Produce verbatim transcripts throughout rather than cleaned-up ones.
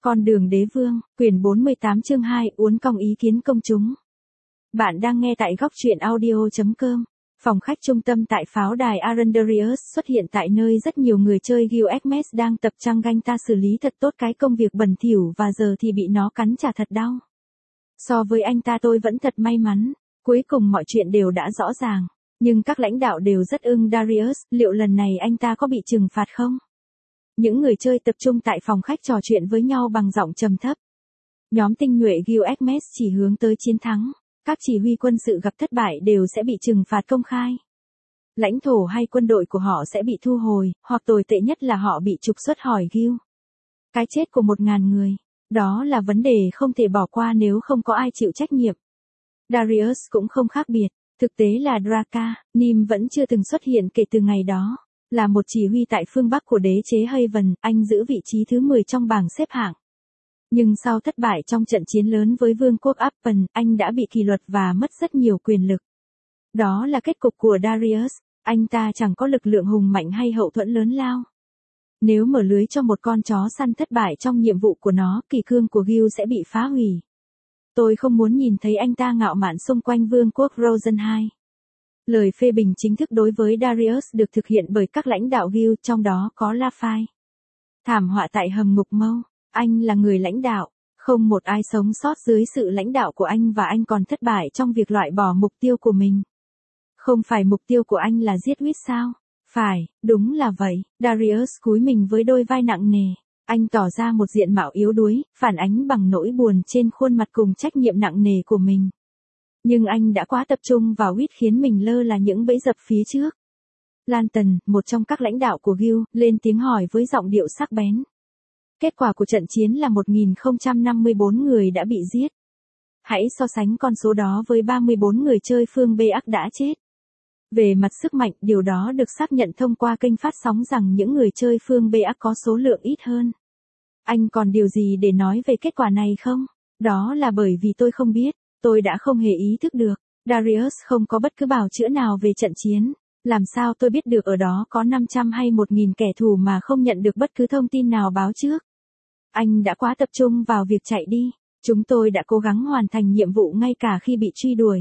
Con đường đế vương, quyển bốn mươi tám chương hai, uốn cong ý kiến công chúng. Bạn đang nghe tại góc truyện audio chấm com. Phòng khách trung tâm tại pháo đài Arendarius xuất hiện tại nơi rất nhiều người chơi Gilgamesh đang tập trang ganh ta xử lý thật tốt cái công việc bẩn thỉu và giờ thì bị nó cắn trả thật đau. So với anh ta tôi vẫn thật may mắn, cuối cùng mọi chuyện đều đã rõ ràng, nhưng các lãnh đạo đều rất ưng Darius, liệu lần này anh ta có bị trừng phạt không? Những người chơi tập trung tại phòng khách trò chuyện với nhau bằng giọng trầm thấp. Nhóm tinh nhuệ Gilgamesh chỉ hướng tới chiến thắng, các chỉ huy quân sự gặp thất bại đều sẽ bị trừng phạt công khai. Lãnh thổ hay quân đội của họ sẽ bị thu hồi, hoặc tồi tệ nhất là họ bị trục xuất khỏi Gil. Cái chết của một ngàn người, đó là vấn đề không thể bỏ qua nếu không có ai chịu trách nhiệm. Darius cũng không khác biệt, thực tế là Draka, Nim vẫn chưa từng xuất hiện kể từ ngày đó. Là một chỉ huy tại phương Bắc của đế chế Haven, anh giữ vị trí thứ mười trong bảng xếp hạng. Nhưng sau thất bại trong trận chiến lớn với vương quốc Appen, anh đã bị kỷ luật và mất rất nhiều quyền lực. Đó là kết cục của Darius, anh ta chẳng có lực lượng hùng mạnh hay hậu thuẫn lớn lao. Nếu mở lưới cho một con chó săn thất bại trong nhiệm vụ của nó, kỳ cương của Gil sẽ bị phá hủy. Tôi không muốn nhìn thấy anh ta ngạo mạn xung quanh vương quốc Rosen hai. Lời phê bình chính thức đối với Darius được thực hiện bởi các lãnh đạo Gil, trong đó có Lafay. Thảm họa tại hầm ngục Mâu, anh là người lãnh đạo, không một ai sống sót dưới sự lãnh đạo của anh và anh còn thất bại trong việc loại bỏ mục tiêu của mình. Không phải mục tiêu của anh là giết Whit sao? Phải, đúng là vậy. Darius cúi mình với đôi vai nặng nề. Anh tỏ ra một diện mạo yếu đuối, phản ánh bằng nỗi buồn trên khuôn mặt cùng trách nhiệm nặng nề của mình. Nhưng anh đã quá tập trung vào Whit khiến mình lơ là những bẫy dập phía trước. Lanton, một trong các lãnh đạo của Gil, lên tiếng hỏi với giọng điệu sắc bén. Kết quả của trận chiến là một nghìn không trăm năm mươi bốn người đã bị giết. Hãy so sánh con số đó với ba mươi bốn người chơi phương Beak đã chết. Về mặt sức mạnh, điều đó được xác nhận thông qua kênh phát sóng rằng những người chơi phương Beak có số lượng ít hơn. Anh còn điều gì để nói về kết quả này không? Đó là bởi vì tôi không biết. Tôi đã không hề ý thức được, Darius không có bất cứ bào chữa nào về trận chiến. Làm sao tôi biết được ở đó có năm trăm hay một nghìn kẻ thù mà không nhận được bất cứ thông tin nào báo trước? Anh đã quá tập trung vào việc chạy đi. Chúng tôi đã cố gắng hoàn thành nhiệm vụ ngay cả khi bị truy đuổi.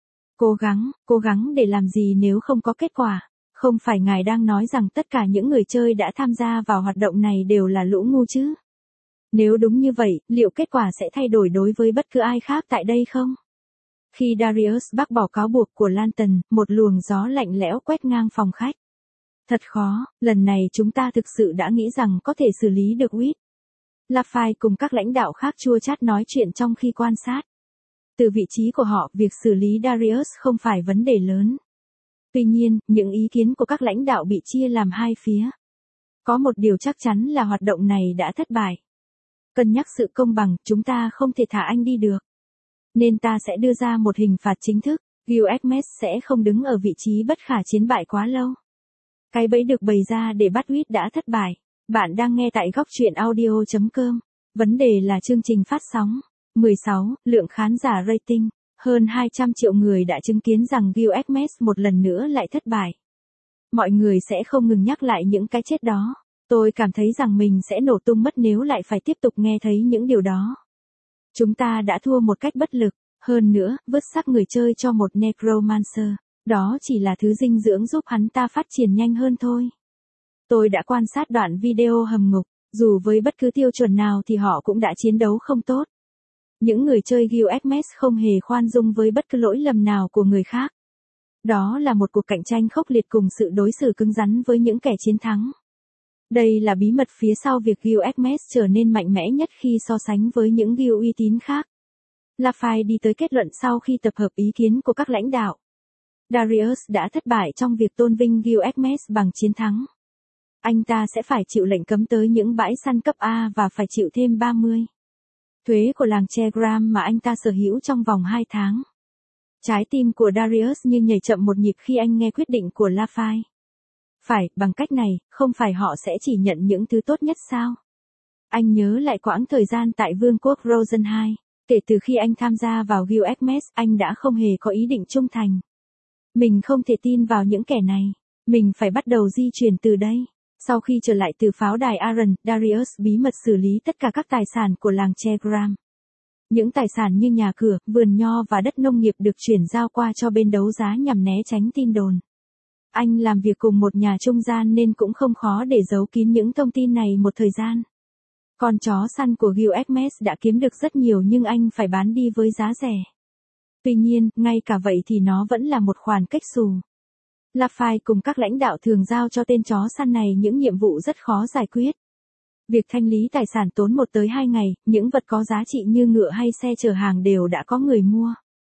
Cố gắng, cố gắng để làm gì nếu không có kết quả? Không phải ngài đang nói rằng tất cả những người chơi đã tham gia vào hoạt động này đều là lũ ngu chứ? Nếu đúng như vậy, liệu kết quả sẽ thay đổi đối với bất cứ ai khác tại đây không? Khi Darius bác bỏ cáo buộc của Lanton, một luồng gió lạnh lẽo quét ngang phòng khách. Thật khó, lần này chúng ta thực sự đã nghĩ rằng có thể xử lý được Whit. Lafay cùng các lãnh đạo khác chua chát nói chuyện trong khi quan sát. Từ vị trí của họ, việc xử lý Darius không phải vấn đề lớn. Tuy nhiên, những ý kiến của các lãnh đạo bị chia làm hai phía. Có một điều chắc chắn là hoạt động này đã thất bại. Cân nhắc sự công bằng, chúng ta không thể thả anh đi được. Nên ta sẽ đưa ra một hình phạt chính thức, Gilgamesh sẽ không đứng ở vị trí bất khả chiến bại quá lâu. Cái bẫy được bày ra để bắt Whit đã thất bại. Bạn đang nghe tại góc truyện audio chấm com. Vấn đề là chương trình phát sóng. mười sáu, lượng khán giả rating. Hơn hai trăm triệu người đã chứng kiến rằng Gilgamesh một lần nữa lại thất bại. Mọi người sẽ không ngừng nhắc lại những cái chết đó. Tôi cảm thấy rằng mình sẽ nổ tung mất nếu lại phải tiếp tục nghe thấy những điều đó. Chúng ta đã thua một cách bất lực, hơn nữa, vứt xác người chơi cho một Necromancer, đó chỉ là thứ dinh dưỡng giúp hắn ta phát triển nhanh hơn thôi. Tôi đã quan sát đoạn video hầm ngục, dù với bất cứ tiêu chuẩn nào thì họ cũng đã chiến đấu không tốt. Những người chơi Gilgamesh không hề khoan dung với bất cứ lỗi lầm nào của người khác. Đó là một cuộc cạnh tranh khốc liệt cùng sự đối xử cứng rắn với những kẻ chiến thắng. Đây là bí mật phía sau việc Gilgamesh trở nên mạnh mẽ nhất khi so sánh với những Gil uy tín khác. Lafay đi tới kết luận sau khi tập hợp ý kiến của các lãnh đạo. Darius đã thất bại trong việc tôn vinh Gilgamesh bằng chiến thắng. Anh ta sẽ phải chịu lệnh cấm tới những bãi săn cấp A và phải chịu thêm ba mươi thuế của làng Chegram mà anh ta sở hữu trong vòng hai tháng. Trái tim của Darius như nhảy chậm một nhịp khi anh nghe quyết định của Lafay. Phải, bằng cách này, không phải họ sẽ chỉ nhận những thứ tốt nhất sao? Anh nhớ lại quãng thời gian tại vương quốc Rosen hai. Kể từ khi anh tham gia vào Gilgamesh, anh đã không hề có ý định trung thành. Mình không thể tin vào những kẻ này. Mình phải bắt đầu di chuyển từ đây. Sau khi trở lại từ pháo đài Aran, Darius bí mật xử lý tất cả các tài sản của làng Chegram. Những tài sản như nhà cửa, vườn nho và đất nông nghiệp được chuyển giao qua cho bên đấu giá nhằm né tránh tin đồn. Anh làm việc cùng một nhà trung gian nên cũng không khó để giấu kín những thông tin này một thời gian. Con chó săn của Gil Ekmes đã kiếm được rất nhiều nhưng anh phải bán đi với giá rẻ. Tuy nhiên, ngay cả vậy thì nó vẫn là một khoản cách xù. Lafay cùng các lãnh đạo thường giao cho tên chó săn này những nhiệm vụ rất khó giải quyết. Việc thanh lý tài sản tốn một tới hai ngày, những vật có giá trị như ngựa hay xe chở hàng đều đã có người mua.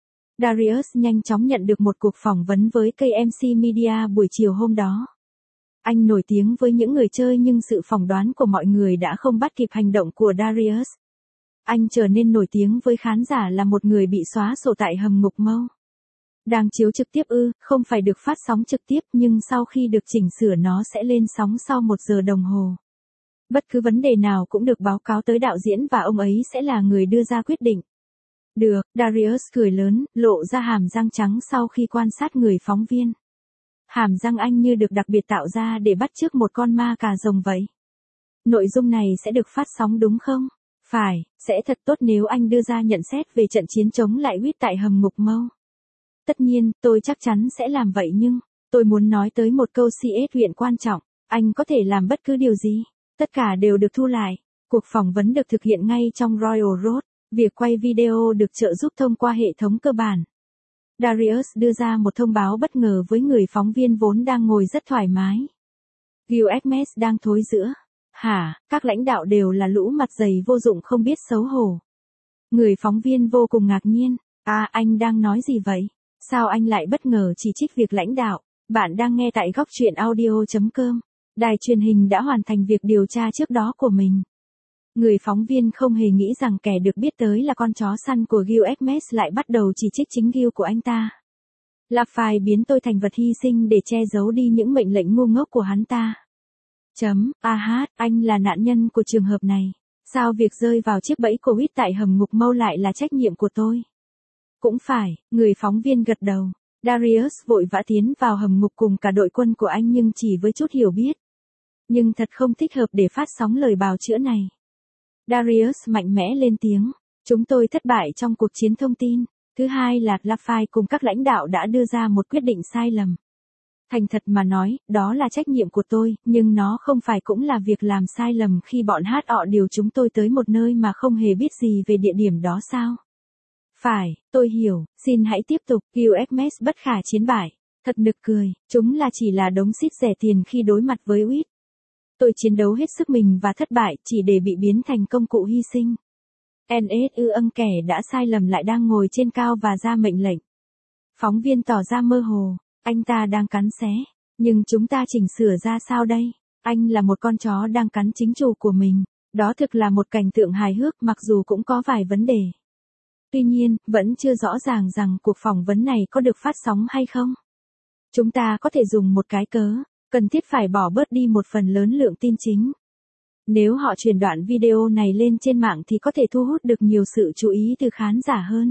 Darius nhanh chóng nhận được một cuộc phỏng vấn với ca em xê Media buổi chiều hôm đó. Anh nổi tiếng với những người chơi nhưng sự phỏng đoán của mọi người đã không bắt kịp hành động của Darius. Anh trở nên nổi tiếng với khán giả là một người bị xóa sổ tại hầm ngục mâu. Đang chiếu trực tiếp ư, không phải được phát sóng trực tiếp nhưng sau khi được chỉnh sửa nó sẽ lên sóng sau một giờ đồng hồ. Bất cứ vấn đề nào cũng được báo cáo tới đạo diễn và ông ấy sẽ là người đưa ra quyết định. Được, Darius cười lớn, lộ ra hàm răng trắng sau khi quan sát người phóng viên. Hàm răng anh như được đặc biệt tạo ra để bắt chước một con ma cà rồng vậy. Nội dung này sẽ được phát sóng đúng không? Phải, sẽ thật tốt nếu anh đưa ra nhận xét về trận chiến chống lại huyết tại hầm ngục mâu. Tất nhiên, tôi chắc chắn sẽ làm vậy nhưng, tôi muốn nói tới một câu xê ét huyện quan trọng, anh có thể làm bất cứ điều gì, tất cả đều được thu lại. Cuộc phỏng vấn được thực hiện ngay trong Royal Road, việc quay video được trợ giúp thông qua hệ thống cơ bản. Darius đưa ra một thông báo bất ngờ với người phóng viên vốn đang ngồi rất thoải mái. Gil Ekmes đang thối giữa. Hả, các lãnh đạo đều là lũ mặt dày vô dụng không biết xấu hổ. Người phóng viên vô cùng ngạc nhiên. À, anh đang nói gì vậy? Sao anh lại bất ngờ chỉ trích việc lãnh đạo? Bạn đang nghe tại góc truyện audio chấm com. Đài truyền hình đã hoàn thành việc điều tra trước đó của mình. Người phóng viên không hề nghĩ rằng kẻ được biết tới là con chó săn của Gil Ekmes lại bắt đầu chỉ trích chính Gil của anh ta. Lafay biến tôi thành vật hy sinh để che giấu đi những mệnh lệnh ngu ngốc của hắn ta. Chấm, a hát, anh là nạn nhân của trường hợp này. Sao việc rơi vào chiếc bẫy của huyết tại hầm ngục mâu lại là trách nhiệm của tôi? Cũng phải, người phóng viên gật đầu. Darius vội vã tiến vào hầm ngục cùng cả đội quân của anh nhưng chỉ với chút hiểu biết. Nhưng thật không thích hợp để phát sóng lời bào chữa này. Darius mạnh mẽ lên tiếng. Chúng tôi thất bại trong cuộc chiến thông tin. Thứ hai là Lafay cùng các lãnh đạo đã đưa ra một quyết định sai lầm. Thành thật mà nói, đó là trách nhiệm của tôi, nhưng nó không phải cũng là việc làm sai lầm khi bọn hát họ điều chúng tôi tới một nơi mà không hề biết gì về địa điểm đó sao? Phải, tôi hiểu, xin hãy tiếp tục, Gil Ekmes bất khả chiến bại. Thật nực cười, chúng là chỉ là đống xít rẻ tiền khi đối mặt với huyết. Tôi chiến đấu hết sức mình và thất bại chỉ để bị biến thành công cụ hy sinh. en ét ư âng kẻ đã sai lầm lại đang ngồi trên cao và ra mệnh lệnh. Phóng viên tỏ ra mơ hồ, anh ta đang cắn xé, nhưng chúng ta chỉnh sửa ra sao đây? Anh là một con chó đang cắn chính chủ của mình, đó thực là một cảnh tượng hài hước mặc dù cũng có vài vấn đề. Tuy nhiên, vẫn chưa rõ ràng rằng cuộc phỏng vấn này có được phát sóng hay không. Chúng ta có thể dùng một cái cớ, cần thiết phải bỏ bớt đi một phần lớn lượng tin chính. Nếu họ truyền đoạn video này lên trên mạng thì có thể thu hút được nhiều sự chú ý từ khán giả hơn.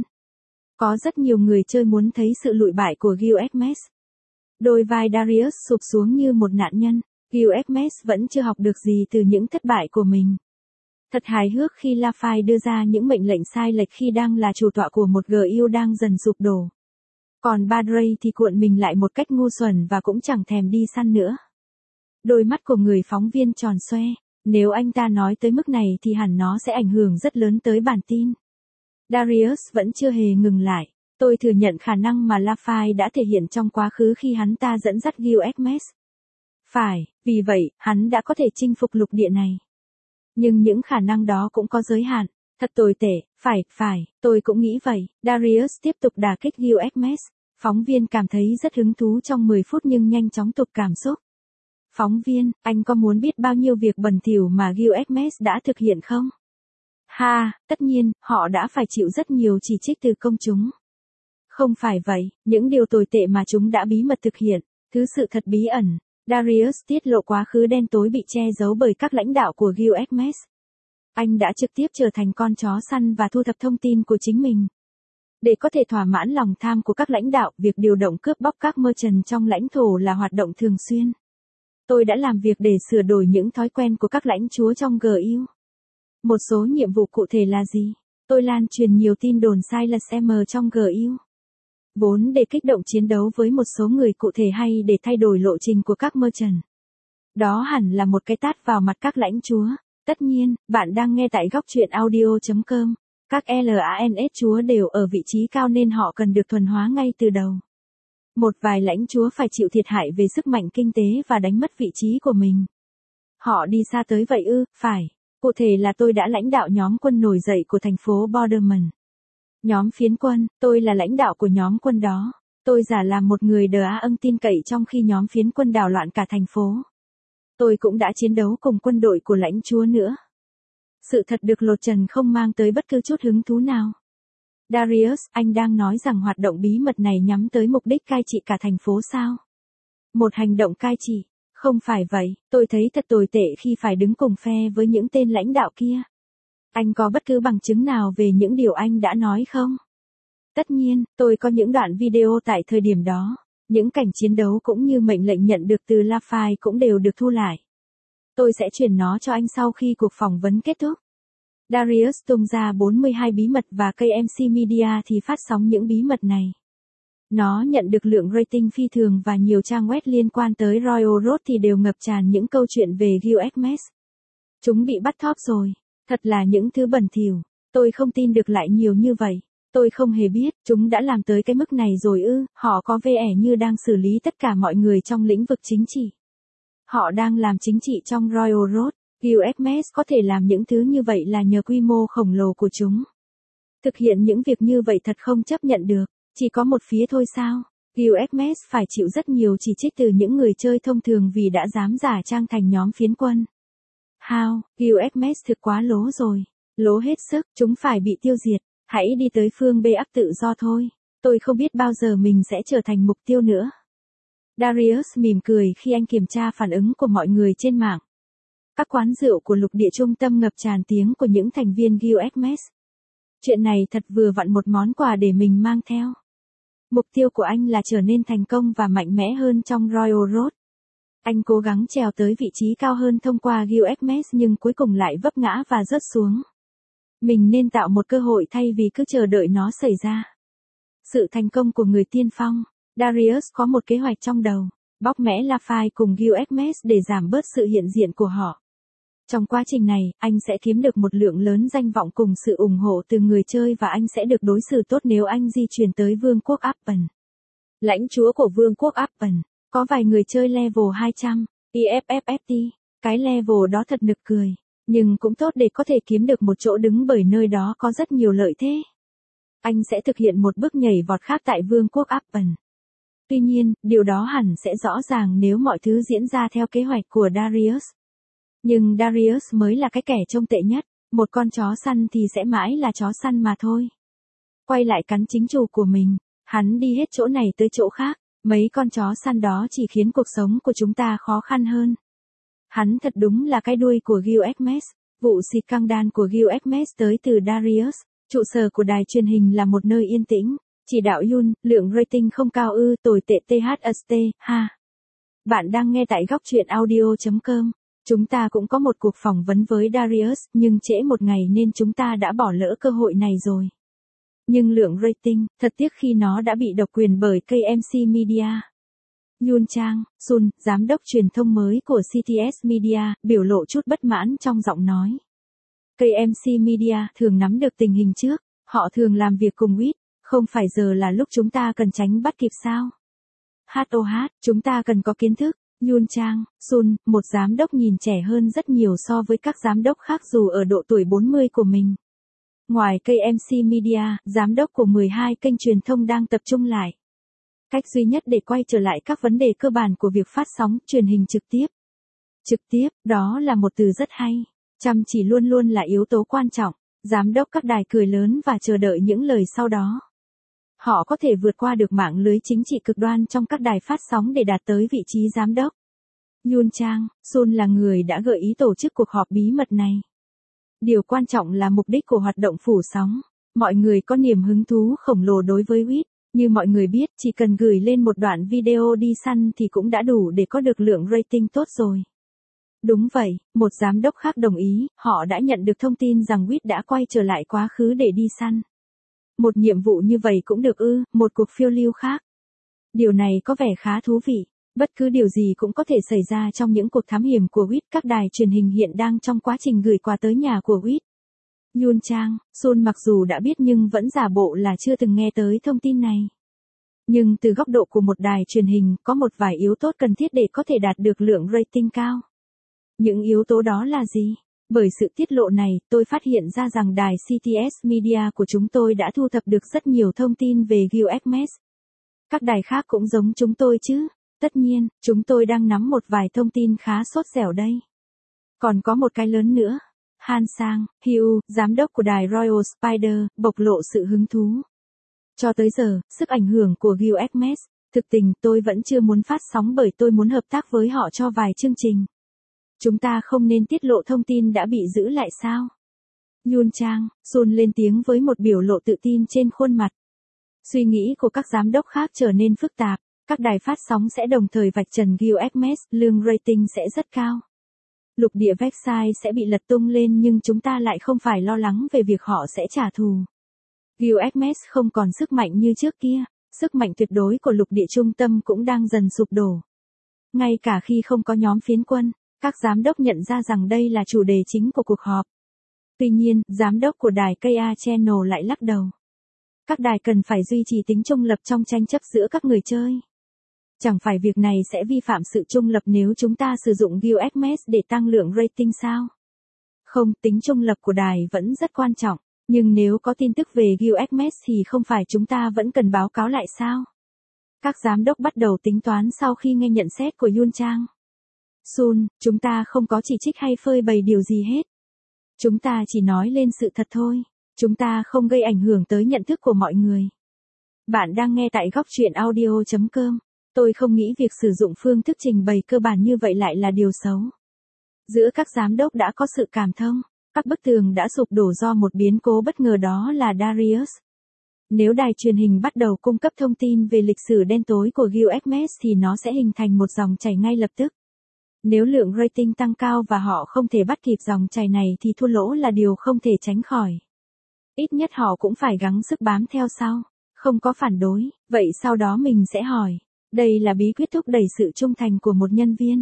Có rất nhiều người chơi muốn thấy sự lụi bại của Gil Ekmes. Đôi vai Darius sụp xuống như một nạn nhân, Gil Ekmes vẫn chưa học được gì từ những thất bại của mình. Thật hài hước khi Lafay đưa ra những mệnh lệnh sai lệch khi đang là chủ tọa của một giê u đang dần sụp đổ. Còn Badray thì cuộn mình lại một cách ngu xuẩn và cũng chẳng thèm đi săn nữa. Đôi mắt của người phóng viên tròn xoe, nếu anh ta nói tới mức này thì hẳn nó sẽ ảnh hưởng rất lớn tới bản tin. Darius vẫn chưa hề ngừng lại. Tôi thừa nhận khả năng mà Lafay đã thể hiện trong quá khứ khi hắn ta dẫn dắt Gil Ekmes. Phải, vì vậy, hắn đã có thể chinh phục lục địa này. Nhưng những khả năng đó cũng có giới hạn. Thật tồi tệ, phải, phải, tôi cũng nghĩ vậy. Darius tiếp tục đả kích Gil Ekmes. Phóng viên cảm thấy rất hứng thú trong mười phút nhưng nhanh chóng tụt cảm xúc. Phóng viên, anh có muốn biết bao nhiêu việc bẩn thỉu mà Gil Ekmes đã thực hiện không? Ha, tất nhiên, họ đã phải chịu rất nhiều chỉ trích từ công chúng. Không phải vậy, những điều tồi tệ mà chúng đã bí mật thực hiện, thứ sự thật bí ẩn. Darius tiết lộ quá khứ đen tối bị che giấu bởi các lãnh đạo của Gil Ekmes. Anh đã trực tiếp trở thành con chó săn và thu thập thông tin của chính mình. Để có thể thỏa mãn lòng tham của các lãnh đạo, việc điều động cướp bóc các merchant trong lãnh thổ là hoạt động thường xuyên. Tôi đã làm việc để sửa đổi những thói quen của các lãnh chúa trong giê u. Một số nhiệm vụ cụ thể là gì? Tôi lan truyền nhiều tin đồn sai lệch em trong giê u. Vốn để kích động chiến đấu với một số người cụ thể hay để thay đổi lộ trình của các merchant. Đó hẳn là một cái tát vào mặt các lãnh chúa. Tất nhiên, bạn đang nghe tại góc truyện audio chấm com. Các lans chúa đều ở vị trí cao nên họ cần được thuần hóa ngay từ đầu. Một vài lãnh chúa phải chịu thiệt hại về sức mạnh kinh tế và đánh mất vị trí của mình. Họ đi xa tới vậy ư? Phải. Cụ thể là tôi đã lãnh đạo nhóm quân nổi dậy của thành phố Borderman. Nhóm phiến quân, tôi là lãnh đạo của nhóm quân đó. Tôi giả làm một người đờ á ưng tin cậy trong khi nhóm phiến quân đảo loạn cả thành phố. Tôi cũng đã chiến đấu cùng quân đội của lãnh chúa nữa. Sự thật được lột trần không mang tới bất cứ chút hứng thú nào. Darius, anh đang nói rằng hoạt động bí mật này nhắm tới mục đích cai trị cả thành phố sao? Một hành động cai trị? Không phải vậy, tôi thấy thật tồi tệ khi phải đứng cùng phe với những tên lãnh đạo kia. Anh có bất cứ bằng chứng nào về những điều anh đã nói không? Tất nhiên, tôi có những đoạn video tại thời điểm đó. Những cảnh chiến đấu cũng như mệnh lệnh nhận được từ Lafayette cũng đều được thu lại. Tôi sẽ chuyển nó cho anh sau khi cuộc phỏng vấn kết thúc. Darius tung ra bốn mươi hai bí mật và ca em xê Media thì phát sóng những bí mật này. Nó nhận được lượng rating phi thường và nhiều trang web liên quan tới Royal Road thì đều ngập tràn những câu chuyện về giê u ích Mess. Chúng bị bắt thóp rồi. Thật là những thứ bẩn thỉu. Tôi không tin được lại nhiều như vậy. Tôi không hề biết, chúng đã làm tới cái mức này rồi ư, họ có vẻ như đang xử lý tất cả mọi người trong lĩnh vực chính trị. Họ đang làm chính trị trong Royal Road. giê u ích Mess có thể làm những thứ như vậy là nhờ quy mô khổng lồ của chúng. Thực hiện những việc như vậy thật không chấp nhận được, chỉ có một phía thôi sao? giê u ích Mess phải chịu rất nhiều chỉ trích từ những người chơi thông thường vì đã dám giả trang thành nhóm phiến quân. How, giê u ích Mess thực quá lố rồi. Lố hết sức, chúng phải bị tiêu diệt. Hãy đi tới phương B áp tự do thôi. Tôi không biết bao giờ mình sẽ trở thành mục tiêu nữa. Darius mỉm cười khi anh kiểm tra phản ứng của mọi người trên mạng. Các quán rượu của lục địa trung tâm ngập tràn tiếng của những thành viên giê u ích Mess. Chuyện này thật vừa vặn một món quà để mình mang theo. Mục tiêu của anh là trở nên thành công và mạnh mẽ hơn trong Royal Road. Anh cố gắng trèo tới vị trí cao hơn thông qua giê u ích Mess nhưng cuối cùng lại vấp ngã và rớt xuống. Mình nên tạo một cơ hội thay vì cứ chờ đợi nó xảy ra. Sự thành công của người tiên phong. Darius có một kế hoạch trong đầu, bóc mẽ Lafayette cùng giê u ích Mess để giảm bớt sự hiện diện của họ. Trong quá trình này, anh sẽ kiếm được một lượng lớn danh vọng cùng sự ủng hộ từ người chơi và anh sẽ được đối xử tốt nếu anh di chuyển tới Vương quốc Appen. Lãnh chúa của Vương quốc Appen, có vài người chơi level hai trăm, i ép ép ép tê, cái level đó thật nực cười. Nhưng cũng tốt để có thể kiếm được một chỗ đứng bởi nơi đó có rất nhiều lợi thế. Anh sẽ thực hiện một bước nhảy vọt khác tại Vương quốc Appen. Tuy nhiên, điều đó hẳn sẽ rõ ràng nếu mọi thứ diễn ra theo kế hoạch của Darius. Nhưng Darius mới là cái kẻ trông tệ nhất, một con chó săn thì sẽ mãi là chó săn mà thôi. Quay lại cắn chính chủ của mình, hắn đi hết chỗ này tới chỗ khác, mấy con chó săn đó chỉ khiến cuộc sống của chúng ta khó khăn hơn. Hắn thật đúng là cái đuôi của giê u ích Mess. Vụ xịt căng đan của giê u ích Mess tới từ Darius. Trụ sở của đài truyền hình là một nơi yên tĩnh. Chỉ đạo Yun, lượng rating không cao ư, tồi tệ tê hát ét, ha. Bạn đang nghe tại góc truyện audio chấm com. Chúng ta cũng có một cuộc phỏng vấn với Darius, nhưng trễ một ngày nên chúng ta đã bỏ lỡ cơ hội này rồi. Nhưng lượng rating, thật tiếc khi nó đã bị độc quyền bởi ca em xê Media. Yoon Chang Sun, giám đốc truyền thông mới của xê tê ét Media, biểu lộ chút bất mãn trong giọng nói. ca em xê Media thường nắm được tình hình trước, họ thường làm việc cùng Wit, không phải giờ là lúc chúng ta cần tránh bắt kịp sao? hát ô hát, chúng ta cần có kiến thức. Yoon Chang Sun, một giám đốc nhìn trẻ hơn rất nhiều so với các giám đốc khác dù ở độ tuổi bốn mươi của mình. Ngoài ca em xê Media, giám đốc của mười hai kênh truyền thông đang tập trung lại. Cách duy nhất để quay trở lại các vấn đề cơ bản của việc phát sóng truyền hình trực tiếp. Trực tiếp, đó là một từ rất hay. Chăm chỉ luôn luôn là yếu tố quan trọng. Giám đốc các đài cười lớn và chờ đợi những lời sau đó. Họ có thể vượt qua được mạng lưới chính trị cực đoan trong các đài phát sóng để đạt tới vị trí giám đốc. Yoon Chang Sun là người đã gợi ý tổ chức cuộc họp bí mật này. Điều quan trọng là mục đích của hoạt động phủ sóng. Mọi người có niềm hứng thú khổng lồ đối với Wit, Như mọi người biết, chỉ cần gửi lên một đoạn video đi săn thì cũng đã đủ để có được lượng rating tốt rồi. Đúng vậy, một giám đốc khác đồng ý, họ đã nhận được thông tin rằng Witt đã quay trở lại quá khứ để đi săn. Một nhiệm vụ như vậy cũng được ư, một cuộc phiêu lưu khác. Điều này có vẻ khá thú vị. Bất cứ điều gì cũng có thể xảy ra trong những cuộc thám hiểm của Witt. Các đài truyền hình hiện đang trong quá trình gửi quà tới nhà của Witt. Yoon Chang, Sun mặc dù đã biết nhưng vẫn giả bộ là chưa từng nghe tới thông tin này. Nhưng từ góc độ của một đài truyền hình, có một vài yếu tố cần thiết để có thể đạt được lượng rating cao. Những yếu tố đó là gì? Bởi sự tiết lộ này, tôi phát hiện ra rằng đài xê tê ét Media của chúng tôi đã thu thập được rất nhiều thông tin về Gil Egmes. Các đài khác cũng giống chúng tôi chứ? Tất nhiên, chúng tôi đang nắm một vài thông tin khá sốt dẻo đây. Còn có một cái lớn nữa. Han Sang-hyu, giám đốc của đài Royal Spider, bộc lộ sự hứng thú. Cho tới giờ, sức ảnh hưởng của Gil Egmes, thực tình tôi vẫn chưa muốn phát sóng bởi tôi muốn hợp tác với họ cho vài chương trình. Chúng ta không nên tiết lộ thông tin đã bị giữ lại sao? Yoon Chang, Sun lên tiếng với một biểu lộ tự tin trên khuôn mặt. Suy nghĩ của các giám đốc khác trở nên phức tạp. Các đài phát sóng sẽ đồng thời vạch trần Gil Egmes, lương rating sẽ rất cao. Lục địa Versailles sẽ bị lật tung lên nhưng chúng ta lại không phải lo lắng về việc họ sẽ trả thù. Gil Egmes không còn sức mạnh như trước kia, sức mạnh tuyệt đối của lục địa trung tâm cũng đang dần sụp đổ. Ngay cả khi không có nhóm phiến quân, các giám đốc nhận ra rằng đây là chủ đề chính của cuộc họp. Tuy nhiên, giám đốc của đài ca a Channel lại lắc đầu. Các đài cần phải duy trì tính trung lập trong tranh chấp giữa các người chơi. Chẳng phải việc này sẽ vi phạm sự trung lập nếu chúng ta sử dụng Gil Egmes để tăng lượng rating sao? Không, tính trung lập của đài vẫn rất quan trọng, nhưng nếu có tin tức về Gil Egmes thì không phải chúng ta vẫn cần báo cáo lại sao? Các giám đốc bắt đầu tính toán sau khi nghe nhận xét của Yoon Chang. Sun, chúng ta không có chỉ trích hay phơi bày điều gì hết. Chúng ta chỉ nói lên sự thật thôi. Chúng ta không gây ảnh hưởng tới nhận thức của mọi người. Bạn đang nghe tại góc truyện audio chấm com. Tôi không nghĩ việc sử dụng phương thức trình bày cơ bản như vậy lại là điều xấu. Giữa các giám đốc đã có sự cảm thông. Các bức tường đã sụp đổ do một biến cố bất ngờ đó là Darius. Nếu đài truyền hình bắt đầu cung cấp thông tin về lịch sử đen tối của Gil Egmes thì nó sẽ hình thành một dòng chảy ngay lập tức. Nếu lượng rating tăng cao và họ không thể bắt kịp dòng chảy này thì thua lỗ là điều không thể tránh khỏi. Ít nhất họ cũng phải gắng sức bám theo sau, không có phản đối, vậy sau đó mình sẽ hỏi, đây là bí quyết thúc đẩy sự trung thành của một nhân viên.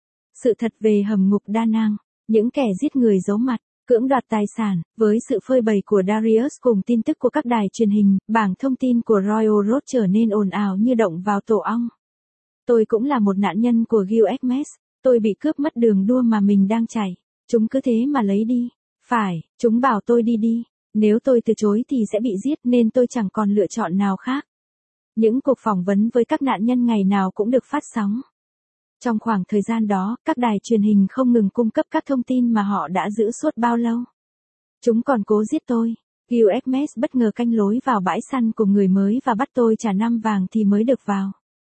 Sự thật về hầm ngục Đa Nang, những kẻ giết người giấu mặt, cưỡng đoạt tài sản, với sự phơi bày của Darius cùng tin tức của các đài truyền hình, bảng thông tin của Royal Road trở nên ồn ào như động vào tổ ong. Tôi cũng là một nạn nhân của Gil Egmes, tôi bị cướp mất đường đua mà mình đang chạy, chúng cứ thế mà lấy đi, phải, chúng bảo tôi đi đi. Nếu tôi từ chối thì sẽ bị giết nên tôi chẳng còn lựa chọn nào khác. Những cuộc phỏng vấn với các nạn nhân ngày nào cũng được phát sóng. Trong khoảng thời gian đó, các đài truyền hình không ngừng cung cấp các thông tin mà họ đã giữ suốt bao lâu. Chúng còn cố giết tôi. Gil Egmes bất ngờ canh lối vào bãi săn của người mới và bắt tôi trả năm vàng thì mới được vào.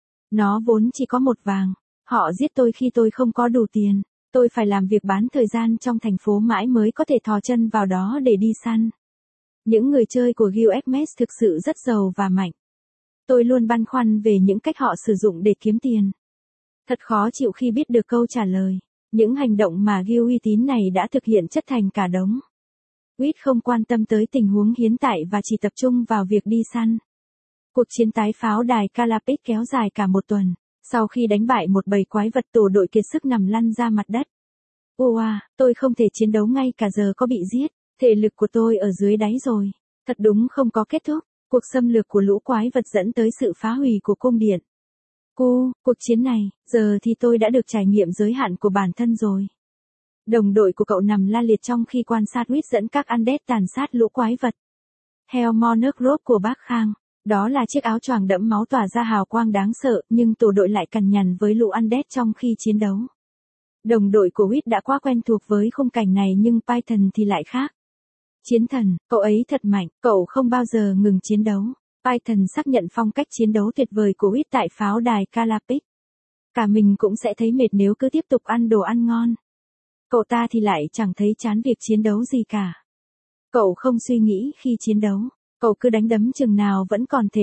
Nó vốn chỉ có một vàng. Họ giết tôi khi tôi không có đủ tiền. Tôi phải làm việc bán thời gian trong thành phố mãi mới có thể thò chân vào đó để đi săn. Những người chơi của Gil Egmes thực sự rất giàu và mạnh. Tôi luôn băn khoăn về những cách họ sử dụng để kiếm tiền. Thật khó chịu khi biết được câu trả lời. Những hành động mà Gil uy tín này đã thực hiện chất thành cả đống. Witt không quan tâm tới tình huống hiện tại và chỉ tập trung vào việc đi săn. Cuộc chiến tái pháo đài Kalapik kéo dài cả một tuần. Sau khi đánh bại một bầy quái vật tổ đội kiệt sức nằm lăn ra mặt đất. Ua, tôi không thể chiến đấu ngay cả giờ có bị giết. Thể lực của tôi ở dưới đáy rồi. Thật đúng không có kết thúc. Cuộc xâm lược của lũ quái vật dẫn tới sự phá hủy của cung điện. Cu, cuộc chiến này, giờ thì tôi đã được trải nghiệm giới hạn của bản thân rồi. Đồng đội của cậu nằm la liệt trong khi quan sát Witt dẫn các undead tàn sát lũ quái vật. Hell Monarch Robe của bác Khang. Đó là chiếc áo choàng đẫm máu tỏa ra hào quang đáng sợ, nhưng tổ đội lại cằn nhằn với lũ undead trong khi chiến đấu. Đồng đội của Witt đã quá quen thuộc với khung cảnh này nhưng Python thì lại khác. Chiến thần, cậu ấy thật mạnh, cậu không bao giờ ngừng chiến đấu. Python xác nhận phong cách chiến đấu tuyệt vời của Witt tại pháo đài Kalapik. Cả mình cũng sẽ thấy mệt nếu cứ tiếp tục ăn đồ ăn ngon. Cậu ta thì lại chẳng thấy chán việc chiến đấu gì cả. Cậu không suy nghĩ khi chiến đấu, cậu cứ đánh đấm chừng nào vẫn còn thể lực.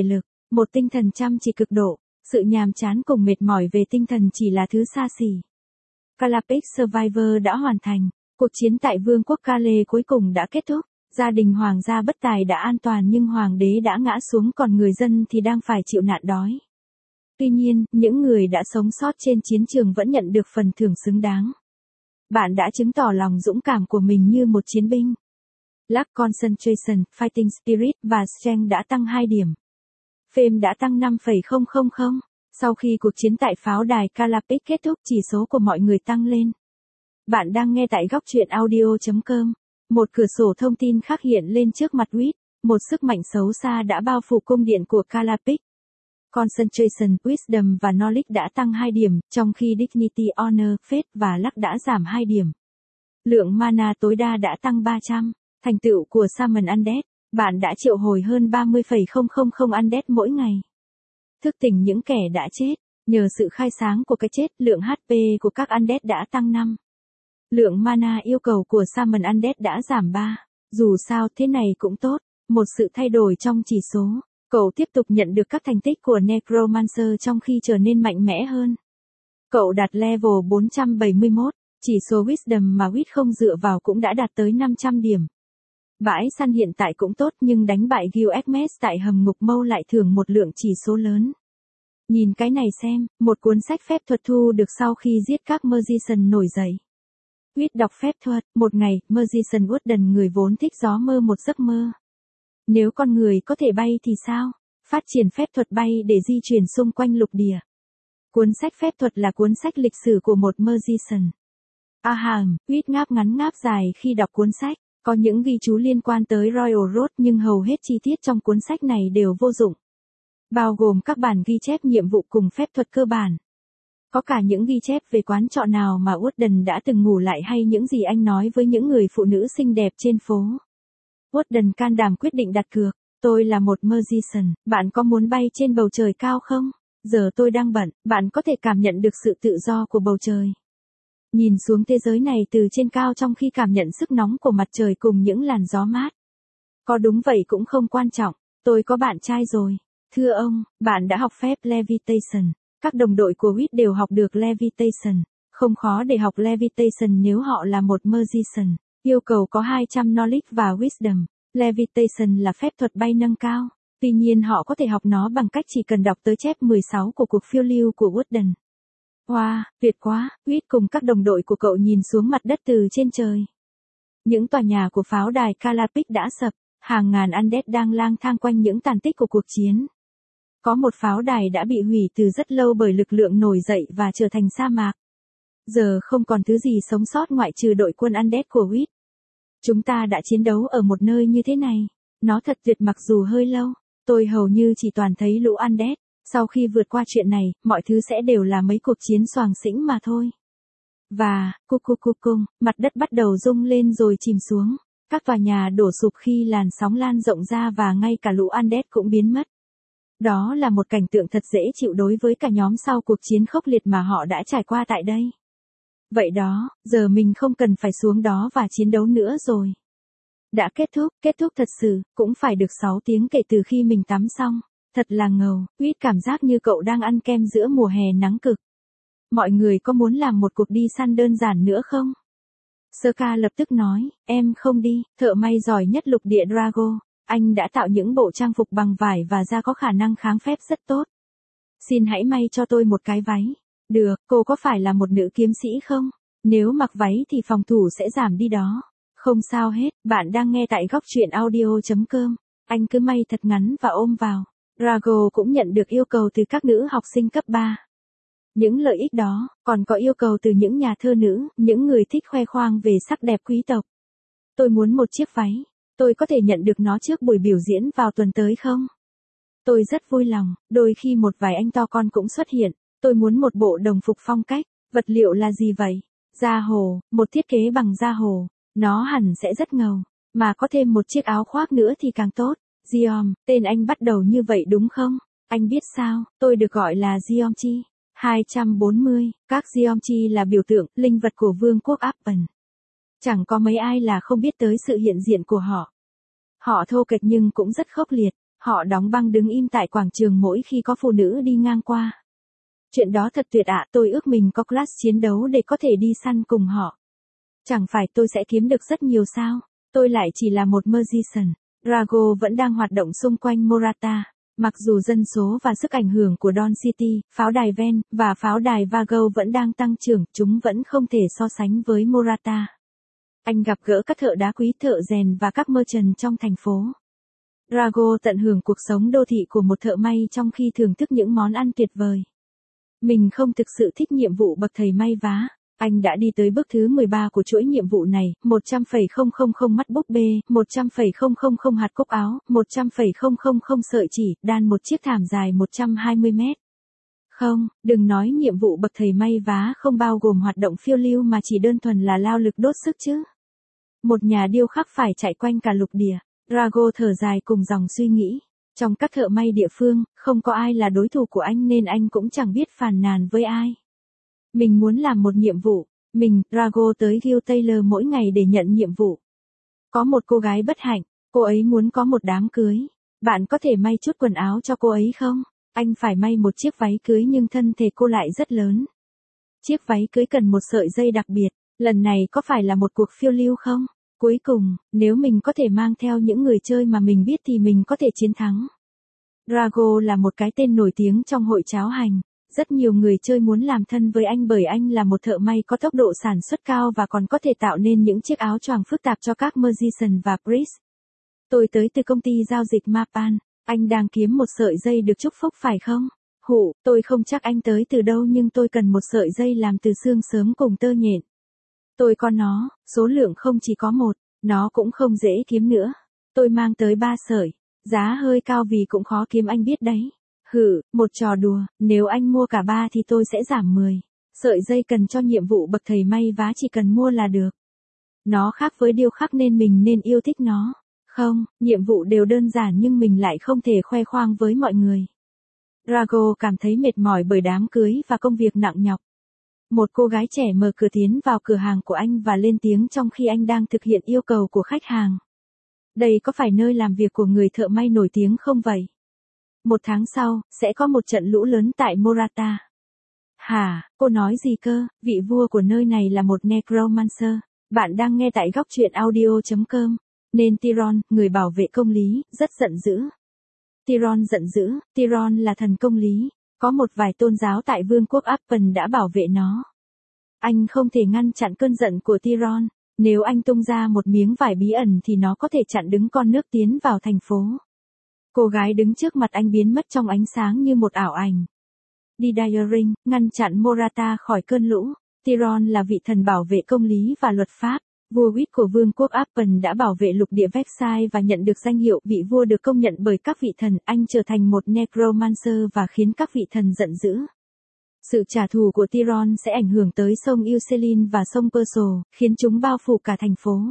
Một tinh thần chăm chỉ cực độ, sự nhàm chán cùng mệt mỏi về tinh thần chỉ là thứ xa xỉ. Galapix Survivor đã hoàn thành, cuộc chiến tại Vương quốc Kale cuối cùng đã kết thúc, gia đình hoàng gia bất tài đã an toàn nhưng hoàng đế đã ngã xuống còn người dân thì đang phải chịu nạn đói. Tuy nhiên, những người đã sống sót trên chiến trường vẫn nhận được phần thưởng xứng đáng. Bạn đã chứng tỏ lòng dũng cảm của mình như một chiến binh. Luck Concentration, Fighting Spirit và Strength đã tăng hai điểm. Fame đã tăng năm phẩy không không không. Sau khi cuộc chiến tại pháo đài Galapix kết thúc chỉ số của mọi người tăng lên. Bạn đang nghe tại góc truyện audio chấm com. Một cửa sổ thông tin khác hiện lên trước mặt Reed. Một sức mạnh xấu xa đã bao phủ cung điện của Galapix. Concentration, Wisdom và Knowledge đã tăng hai điểm, trong khi Dignity, Honor, Faith và Luck đã giảm hai điểm. Lượng mana tối đa đã tăng ba trăm. Thành tựu của Summon Undead, bạn đã triệu hồi hơn ba mươi phẩy không không không Undead mỗi ngày. Thức tỉnh những kẻ đã chết, nhờ sự khai sáng của cái chết, lượng hát pê của các Undead đã tăng năm. Lượng mana yêu cầu của Summon Undead đã giảm ba. Dù sao thế này cũng tốt, một sự thay đổi trong chỉ số. Cậu tiếp tục nhận được các thành tích của Necromancer trong khi trở nên mạnh mẽ hơn. Cậu đạt level bốn trăm bảy mươi mốt, chỉ số Wisdom mà Wit không dựa vào cũng đã đạt tới năm trăm điểm. Bãi săn hiện tại cũng tốt nhưng đánh bại Gil Ekmes tại hầm ngục mâu lại thưởng một lượng chỉ số lớn. Nhìn cái này xem, một cuốn sách phép thuật thu được sau khi giết các Magician nổi dậy. Wit đọc phép thuật, một ngày, Magician Wooden người vốn thích gió mơ một giấc mơ. Nếu con người có thể bay thì sao? Phát triển phép thuật bay để di chuyển xung quanh lục địa. Cuốn sách phép thuật là cuốn sách lịch sử của một Magician. Aham, Wit ngáp ngắn ngáp dài khi đọc cuốn sách. Có những ghi chú liên quan tới Royal Road nhưng hầu hết chi tiết trong cuốn sách này đều vô dụng. Bao gồm các bản ghi chép nhiệm vụ cùng phép thuật cơ bản. Có cả những ghi chép về quán trọ nào mà Wooden đã từng ngủ lại hay những gì anh nói với những người phụ nữ xinh đẹp trên phố. Wooden can đảm quyết định đặt cược. Tôi là một Magician, bạn có muốn bay trên bầu trời cao không? Giờ tôi đang bận, bạn có thể cảm nhận được sự tự do của bầu trời. Nhìn xuống thế giới này từ trên cao trong khi cảm nhận sức nóng của mặt trời cùng những làn gió mát. Có đúng vậy cũng không quan trọng, tôi có bạn trai rồi. Thưa ông, bạn đã học phép Levitation. Các đồng đội của Wit đều học được Levitation. Không khó để học Levitation nếu họ là một Magician. Yêu cầu có hai trăm Knowledge và Wisdom. Levitation là phép thuật bay nâng cao. Tuy nhiên họ có thể học nó bằng cách chỉ cần đọc tới chép mười sáu của cuộc phiêu lưu của Wooden. Wow, tuyệt quá, Wit cùng các đồng đội của cậu nhìn xuống mặt đất từ trên trời. Những tòa nhà của pháo đài Galapix đã sập, hàng ngàn Undead đang lang thang quanh những tàn tích của cuộc chiến. Có một pháo đài đã bị hủy từ rất lâu bởi lực lượng nổi dậy và trở thành sa mạc. Giờ không còn thứ gì sống sót ngoại trừ đội quân Undead của Wit. Chúng ta đã chiến đấu ở một nơi như thế này. Nó thật tuyệt mặc dù hơi lâu. Tôi hầu như chỉ toàn thấy lũ Undead. Sau khi vượt qua chuyện này, mọi thứ sẽ đều là mấy cuộc chiến xoàng xĩnh mà thôi. Và, cu cu cu cung, mặt đất bắt đầu rung lên rồi chìm xuống. Các tòa nhà đổ sụp khi làn sóng lan rộng ra và ngay cả lũ Undead cũng biến mất. Đó là một cảnh tượng thật dễ chịu đối với cả nhóm sau cuộc chiến khốc liệt mà họ đã trải qua tại đây. Vậy đó, giờ mình không cần phải xuống đó và chiến đấu nữa rồi. Đã kết thúc, kết thúc thật sự, cũng phải được sáu tiếng kể từ khi mình tắm xong. Thật là ngầu, Wit cảm giác như cậu đang ăn kem giữa mùa hè nắng cực. Mọi người có muốn làm một cuộc đi săn đơn giản nữa không? Sơ-ca lập tức nói, em không đi, thợ may giỏi nhất lục địa Drago. Anh đã tạo những bộ trang phục bằng vải và da có khả năng kháng phép rất tốt. Xin hãy may cho tôi một cái váy. Được, cô có phải là một nữ kiếm sĩ không? Nếu mặc váy thì phòng thủ sẽ giảm đi đó. Không sao hết, bạn đang nghe tại góc truyện audio chấm com. Anh cứ may thật ngắn và ôm vào. Drago cũng nhận được yêu cầu từ các nữ học sinh cấp ba. Những lợi ích đó, còn có yêu cầu từ những nhà thơ nữ, những người thích khoe khoang về sắc đẹp quý tộc. Tôi muốn một chiếc váy. Tôi có thể nhận được nó trước buổi biểu diễn vào tuần tới không? Tôi rất vui lòng, đôi khi một vài anh to con cũng xuất hiện. Tôi muốn một bộ đồng phục phong cách. Vật liệu là gì vậy? Da hồ, một thiết kế bằng da hồ. Nó hẳn sẽ rất ngầu. Mà có thêm một chiếc áo khoác nữa thì càng tốt. Giom, tên anh bắt đầu như vậy đúng không? Anh biết sao, tôi được gọi là Giomchi. hai trăm bốn mươi, các Giomchi là biểu tượng, linh vật của vương quốc Appen. Chẳng có mấy ai là không biết tới sự hiện diện của họ. Họ thô kệch nhưng cũng rất khốc liệt. Họ đóng băng đứng im tại quảng trường mỗi khi có phụ nữ đi ngang qua. Chuyện đó thật tuyệt ạ, tôi ước mình có class chiến đấu để có thể đi săn cùng họ. Chẳng phải tôi sẽ kiếm được rất nhiều sao? Tôi lại chỉ là một magician. Drago vẫn đang hoạt động xung quanh Morata. Mặc dù dân số và sức ảnh hưởng của Dawn City, pháo đài Ven, và pháo đài Vago vẫn đang tăng trưởng, chúng vẫn không thể so sánh với Morata. Anh gặp gỡ các thợ đá quý, thợ rèn và các merchant trong thành phố. Drago tận hưởng cuộc sống đô thị của một thợ may trong khi thưởng thức những món ăn tuyệt vời. Mình không thực sự thích nhiệm vụ bậc thầy may vá. Anh đã đi tới bước thứ mười ba của chuỗi nhiệm vụ này, một trăm phẩy không không không mắt búp bê, một trăm phẩy không không không hạt cúc áo, một trăm phẩy không không không sợi chỉ, đan một chiếc thảm dài một trăm hai mươi mét. Không, đừng nói nhiệm vụ bậc thầy may vá không bao gồm hoạt động phiêu lưu mà chỉ đơn thuần là lao lực đốt sức chứ. Một nhà điêu khắc phải chạy quanh cả lục địa. Drago thở dài cùng dòng suy nghĩ. Trong các thợ may địa phương, không có ai là đối thủ của anh nên anh cũng chẳng biết phàn nàn với ai. Mình muốn làm một nhiệm vụ. Mình, Drago tới Gil Taylor mỗi ngày để nhận nhiệm vụ. Có một cô gái bất hạnh, cô ấy muốn có một đám cưới. Bạn có thể may chút quần áo cho cô ấy không? Anh phải may một chiếc váy cưới nhưng thân thể cô lại rất lớn. Chiếc váy cưới cần một sợi dây đặc biệt. Lần này có phải là một cuộc phiêu lưu không? Cuối cùng, nếu mình có thể mang theo những người chơi mà mình biết thì mình có thể chiến thắng. Drago là một cái tên nổi tiếng trong hội cháo hành. Rất nhiều người chơi muốn làm thân với anh bởi anh là một thợ may có tốc độ sản xuất cao và còn có thể tạo nên những chiếc áo choàng phức tạp cho các magician và priest. Tôi tới từ công ty giao dịch Mapan. Anh đang kiếm một sợi dây được chúc phúc phải không? Hụ, tôi không chắc anh tới từ đâu nhưng tôi cần một sợi dây làm từ xương sớm cùng tơ nhện. Tôi có nó, số lượng không chỉ có một, nó cũng không dễ kiếm nữa. Tôi mang tới ba sợi, giá hơi cao vì cũng khó kiếm anh biết đấy. Hử, một trò đùa, nếu anh mua cả ba thì tôi sẽ giảm mười. Sợi dây cần cho nhiệm vụ bậc thầy may vá chỉ cần mua là được. Nó khác với điêu khắc nên mình nên yêu thích nó. Không, nhiệm vụ đều đơn giản nhưng mình lại không thể khoe khoang với mọi người. Drago cảm thấy mệt mỏi bởi đám cưới và công việc nặng nhọc. Một cô gái trẻ mở cửa tiến vào cửa hàng của anh và lên tiếng trong khi anh đang thực hiện yêu cầu của khách hàng. Đây có phải nơi làm việc của người thợ may nổi tiếng không vậy? Một tháng sau, sẽ có một trận lũ lớn tại Morata. Hả, cô nói gì cơ, vị vua của nơi này là một necromancer. Bạn đang nghe tại góc truyện audio chấm com. Nên Tyron, người bảo vệ công lý, rất giận dữ. Tyron giận dữ, Tyron là thần công lý. Có một vài tôn giáo tại vương quốc Appen đã bảo vệ nó. Anh không thể ngăn chặn cơn giận của Tyron. Nếu anh tung ra một miếng vải bí ẩn thì nó có thể chặn đứng con nước tiến vào thành phố. Cô gái đứng trước mặt anh biến mất trong ánh sáng như một ảo ảnh. Didaring, ngăn chặn Morata khỏi cơn lũ. Tyron là vị thần bảo vệ công lý và luật pháp. Vua Whit của vương quốc Appen đã bảo vệ lục địa Versailles và nhận được danh hiệu vị vua được công nhận bởi các vị thần. Anh trở thành một necromancer và khiến các vị thần giận dữ. Sự trả thù của Tyron sẽ ảnh hưởng tới sông Eucelin và sông Perso, khiến chúng bao phủ cả thành phố.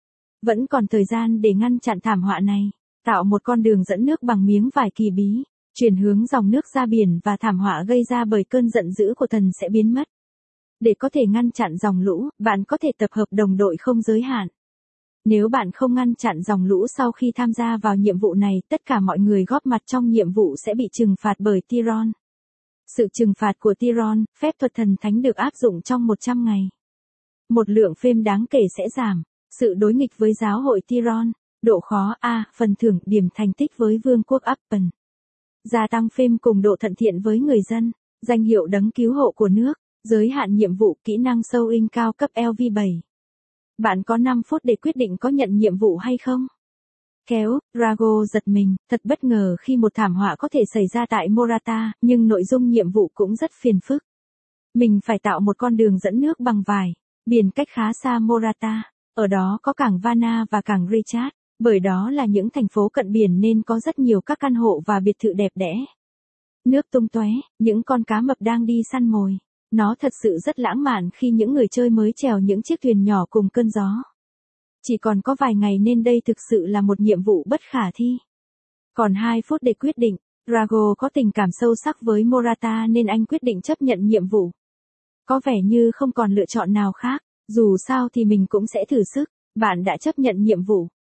Vẫn còn thời gian để ngăn chặn thảm họa này. Tạo một con đường dẫn nước bằng miếng vải kỳ bí, chuyển hướng dòng nước ra biển và thảm họa gây ra bởi cơn giận dữ của thần sẽ biến mất. Để có thể ngăn chặn dòng lũ, bạn có thể tập hợp đồng đội không giới hạn. Nếu bạn không ngăn chặn dòng lũ sau khi tham gia vào nhiệm vụ này, tất cả mọi người góp mặt trong nhiệm vụ sẽ bị trừng phạt bởi Tyron. Sự trừng phạt của Tyron, phép thuật thần thánh được áp dụng trong một trăm ngày. Một lượng phêm đáng kể sẽ giảm. Sự đối nghịch với giáo hội Tyron. Độ khó A, phần thưởng, điểm thành tích với vương quốc Appen. Gia tăng phêm cùng độ thận thiện với người dân. Danh hiệu đấng cứu hộ của nước. Giới hạn nhiệm vụ, kỹ năng sewing cao cấp L V bảy. Bạn có năm phút để quyết định có nhận nhiệm vụ hay không. Kéo, Drago giật mình, thật bất ngờ khi một thảm họa có thể xảy ra tại Morata, nhưng nội dung nhiệm vụ cũng rất phiền phức. Mình phải tạo một con đường dẫn nước bằng vải, biển cách khá xa Morata, ở đó có cảng Vanna và cảng Richard, bởi đó là những thành phố cận biển nên có rất nhiều các căn hộ và biệt thự đẹp đẽ. Nước tung tóe, những con cá mập đang đi săn mồi. Nó thật sự rất lãng mạn khi những người chơi mới chèo những chiếc thuyền nhỏ cùng cơn gió. Chỉ còn có vài ngày nên đây thực sự là một nhiệm vụ bất khả thi. Còn hai phút để quyết định, Drago có tình cảm sâu sắc với Morata nên anh quyết định chấp nhận nhiệm vụ. Có vẻ như không còn lựa chọn nào khác, dù sao thì mình cũng sẽ thử sức. Bạn đã chấp nhận nhiệm vụ.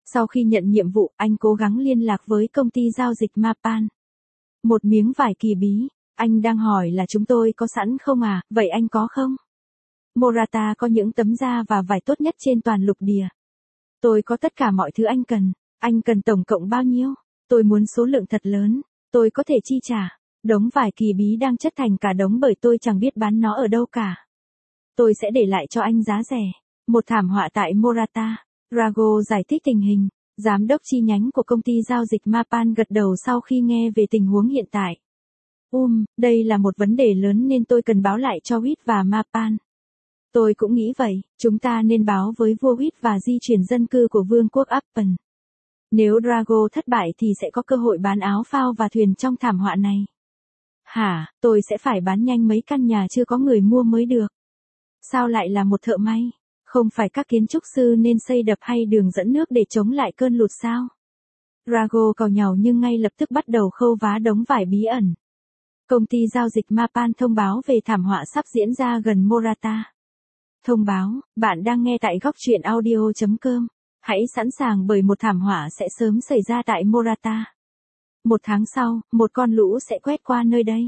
Sau khi nhận nhiệm vụ, anh cố gắng liên lạc với công ty giao dịch Mapan. Một miếng vải kỳ bí, anh đang hỏi là chúng tôi có sẵn không à, vậy anh có không? Morata có những tấm da và vải tốt nhất trên toàn lục địa. Tôi có tất cả mọi thứ anh cần. Anh cần tổng cộng bao nhiêu? Tôi muốn số lượng thật lớn. Tôi có thể chi trả. Đống vải kỳ bí đang chất thành cả đống bởi tôi chẳng biết bán nó ở đâu cả. Tôi sẽ để lại cho anh giá rẻ. Một thảm họa tại Morata. Drago giải thích tình hình. Giám đốc chi nhánh của công ty giao dịch Mapan gật đầu sau khi nghe về tình huống hiện tại. Um, đây là một vấn đề lớn nên tôi cần báo lại cho Huýt và Mapan. Tôi cũng nghĩ vậy, chúng ta nên báo với vua Huýt và di chuyển dân cư của vương quốc Appen. Nếu Drago thất bại thì sẽ có cơ hội bán áo phao và thuyền trong thảm họa này. Hả, tôi sẽ phải bán nhanh mấy căn nhà chưa có người mua mới được. Sao lại là một thợ may? Không phải các kiến trúc sư nên xây đập hay đường dẫn nước để chống lại cơn lụt sao? Drago càu nhàu nhưng ngay lập tức bắt đầu khâu vá đống vải bí ẩn. Công ty giao dịch Mapan thông báo về thảm họa sắp diễn ra gần Morata. Thông báo, bạn đang nghe tại góc truyện audio chấm com. Hãy sẵn sàng bởi một thảm họa sẽ sớm xảy ra tại Morata. Một tháng sau, một con lũ sẽ quét qua nơi đây.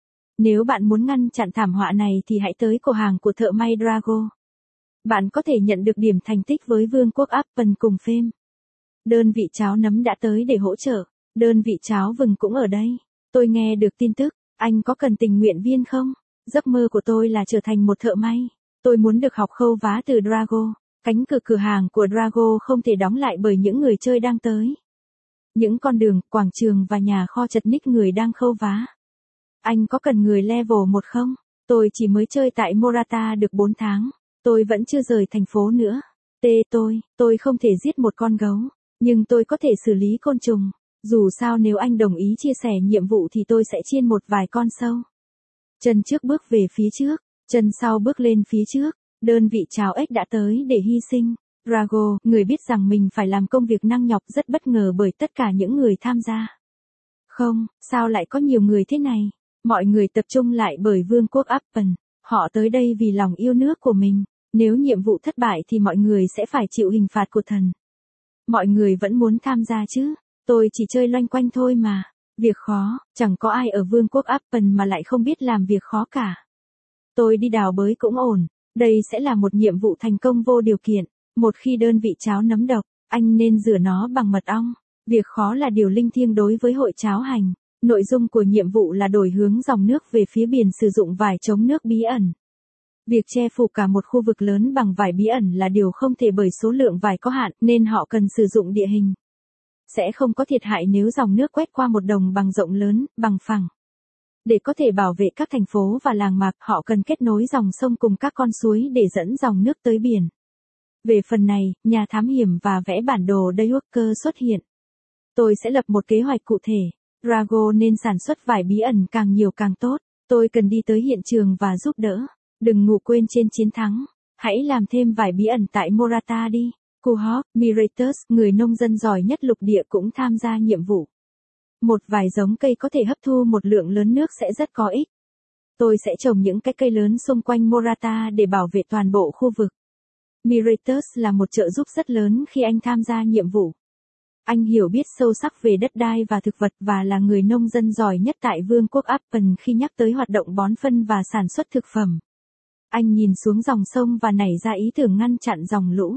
Nếu bạn muốn ngăn chặn thảm họa này thì hãy tới cửa hàng của thợ may Drago. Bạn có thể nhận được điểm thành tích với vương quốc Appen cùng phêm. Đơn vị cháo nấm đã tới để hỗ trợ. Đơn vị cháo vừng cũng ở đây. Tôi nghe được tin tức, anh có cần tình nguyện viên không? Giấc mơ của tôi là trở thành một thợ may. Tôi muốn được học khâu vá từ Drago. Cánh cửa cửa hàng của Drago không thể đóng lại bởi những người chơi đang tới. Những con đường, quảng trường và nhà kho chật ních người đang khâu vá. Anh có cần người level một không? Tôi chỉ mới chơi tại Morata được bốn tháng. Tôi vẫn chưa rời thành phố nữa. Tê tôi, tôi không thể giết một con gấu. Nhưng tôi có thể xử lý côn trùng. Dù sao nếu anh đồng ý chia sẻ nhiệm vụ thì tôi sẽ chiên một vài con sâu. Chân trước bước về phía trước, chân sau bước lên phía trước. Đơn vị chào ếch đã tới để hy sinh. Drago, người biết rằng mình phải làm công việc năng nhọc rất bất ngờ bởi tất cả những người tham gia. Không, sao lại có nhiều người thế này? Mọi người tập trung lại bởi vương quốc Appen. Họ tới đây vì lòng yêu nước của mình. Nếu nhiệm vụ thất bại thì mọi người sẽ phải chịu hình phạt của thần. Mọi người vẫn muốn tham gia chứ? Tôi chỉ chơi loanh quanh thôi mà. Việc khó, chẳng có ai ở vương quốc Appen mà lại không biết làm việc khó cả. Tôi đi đào bới cũng ổn. Đây sẽ là một nhiệm vụ thành công vô điều kiện. Một khi đơn vị cháo nấm độc, anh nên rửa nó bằng mật ong. Việc khó là điều linh thiêng đối với hội cháo hành. Nội dung của nhiệm vụ là đổi hướng dòng nước về phía biển sử dụng vải chống nước bí ẩn. Việc che phủ cả một khu vực lớn bằng vải bí ẩn là điều không thể bởi số lượng vải có hạn nên họ cần sử dụng địa hình. Sẽ không có thiệt hại nếu dòng nước quét qua một đồng bằng rộng lớn, bằng phẳng. Để có thể bảo vệ các thành phố và làng mạc, họ cần kết nối dòng sông cùng các con suối để dẫn dòng nước tới biển. Về phần này, nhà thám hiểm và vẽ bản đồ Daywalker xuất hiện. Tôi sẽ lập một kế hoạch cụ thể. Drago nên sản xuất vải bí ẩn càng nhiều càng tốt. Tôi cần đi tới hiện trường và giúp đỡ. Đừng ngủ quên trên chiến thắng. Hãy làm thêm vải bí ẩn tại Morata đi. Kuhok, Miratus, người nông dân giỏi nhất lục địa cũng tham gia nhiệm vụ. Một vài giống cây có thể hấp thu một lượng lớn nước sẽ rất có ích. Tôi sẽ trồng những cái cây lớn xung quanh Morata để bảo vệ toàn bộ khu vực. Miratus là một trợ giúp rất lớn khi anh tham gia nhiệm vụ. Anh hiểu biết sâu sắc về đất đai và thực vật và là người nông dân giỏi nhất tại vương quốc Appen khi nhắc tới hoạt động bón phân và sản xuất thực phẩm. Anh nhìn xuống dòng sông và nảy ra ý tưởng ngăn chặn dòng lũ.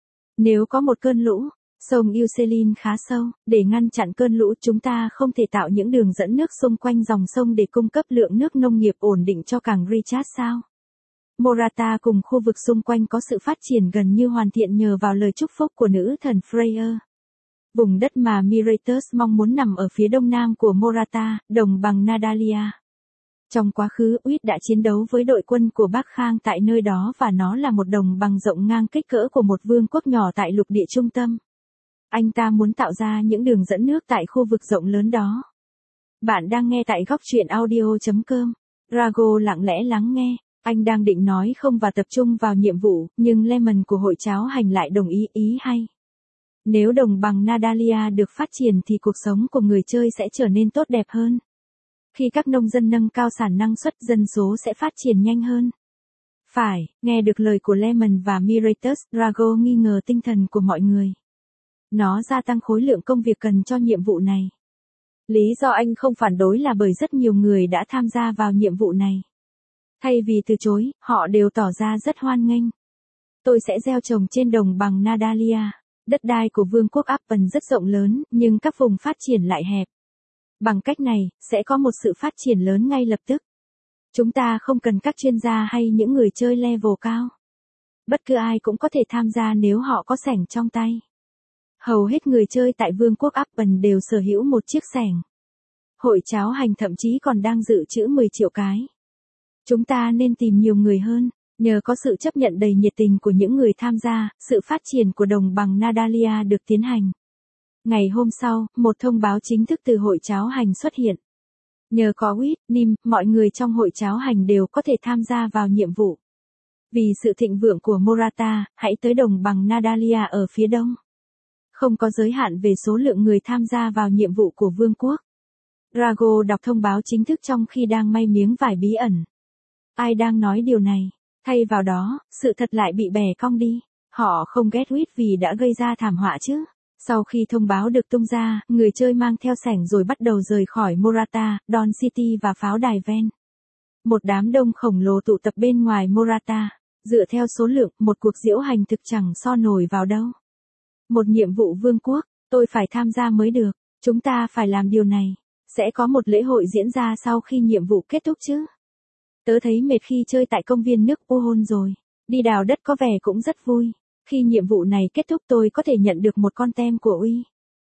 Nếu có một cơn lũ, sông Uselin khá sâu, để ngăn chặn cơn lũ chúng ta không thể tạo những đường dẫn nước xung quanh dòng sông để cung cấp lượng nước nông nghiệp ổn định cho cảng Richard sao? Morata cùng khu vực xung quanh có sự phát triển gần như hoàn thiện nhờ vào lời chúc phúc của nữ thần Freya. Vùng đất mà Miratus mong muốn nằm ở phía đông nam của Morata, đồng bằng Nadalia. Trong quá khứ, Huýt đã chiến đấu với đội quân của Bắc Khang tại nơi đó và nó là một đồng bằng rộng ngang kích cỡ của một vương quốc nhỏ tại lục địa trung tâm. Anh ta muốn tạo ra những đường dẫn nước tại khu vực rộng lớn đó. Bạn đang nghe tại góc truyện audio chấm com. Drago lặng lẽ lắng nghe. Anh đang định nói không và tập trung vào nhiệm vụ, nhưng Lemon của hội cháo hành lại đồng ý ý hay. Nếu đồng bằng Nadalia được phát triển thì cuộc sống của người chơi sẽ trở nên tốt đẹp hơn. Khi các nông dân nâng cao sản năng suất, dân số sẽ phát triển nhanh hơn. Phải, nghe được lời của Lemon và Miratus, Drago nghi ngờ tinh thần của mọi người. Nó gia tăng khối lượng công việc cần cho nhiệm vụ này. Lý do anh không phản đối là bởi rất nhiều người đã tham gia vào nhiệm vụ này. Thay vì từ chối, họ đều tỏ ra rất hoan nghênh. Tôi sẽ gieo trồng trên đồng bằng Nadalia. Đất đai của Vương quốc Appen rất rộng lớn, nhưng các vùng phát triển lại hẹp. Bằng cách này, sẽ có một sự phát triển lớn ngay lập tức. Chúng ta không cần các chuyên gia hay những người chơi level cao. Bất cứ ai cũng có thể tham gia nếu họ có xẻng trong tay. Hầu hết người chơi tại Vương quốc Appen đều sở hữu một chiếc xẻng. Hội cháo hành thậm chí còn đang dự trữ mười triệu cái. Chúng ta nên tìm nhiều người hơn. Nhờ có sự chấp nhận đầy nhiệt tình của những người tham gia, sự phát triển của đồng bằng Nadalia được tiến hành. Ngày hôm sau, một thông báo chính thức từ hội cháo hành xuất hiện. Nhờ có Wit, Nim, mọi người trong hội cháo hành đều có thể tham gia vào nhiệm vụ. Vì sự thịnh vượng của Morata, hãy tới đồng bằng Nadalia ở phía đông. Không có giới hạn về số lượng người tham gia vào nhiệm vụ của vương quốc. Drago đọc thông báo chính thức trong khi đang may miếng vải bí ẩn. Ai đang nói điều này? Thay vào đó, sự thật lại bị bẻ cong đi. Họ không ghét Wit vì đã gây ra thảm họa chứ. Sau khi thông báo được tung ra, người chơi mang theo xẻng rồi bắt đầu rời khỏi Morata, Dawn City và pháo đài ven. Một đám đông khổng lồ tụ tập bên ngoài Morata. Dựa theo số lượng, một cuộc diễu hành thực chẳng so nổi vào đâu. Một nhiệm vụ vương quốc, tôi phải tham gia mới được. Chúng ta phải làm điều này. Sẽ có một lễ hội diễn ra sau khi nhiệm vụ kết thúc chứ. Tớ thấy mệt khi chơi tại công viên nước Puhon rồi. Đi đào đất có vẻ cũng rất vui. Khi nhiệm vụ này kết thúc tôi có thể nhận được một con tem của Uy.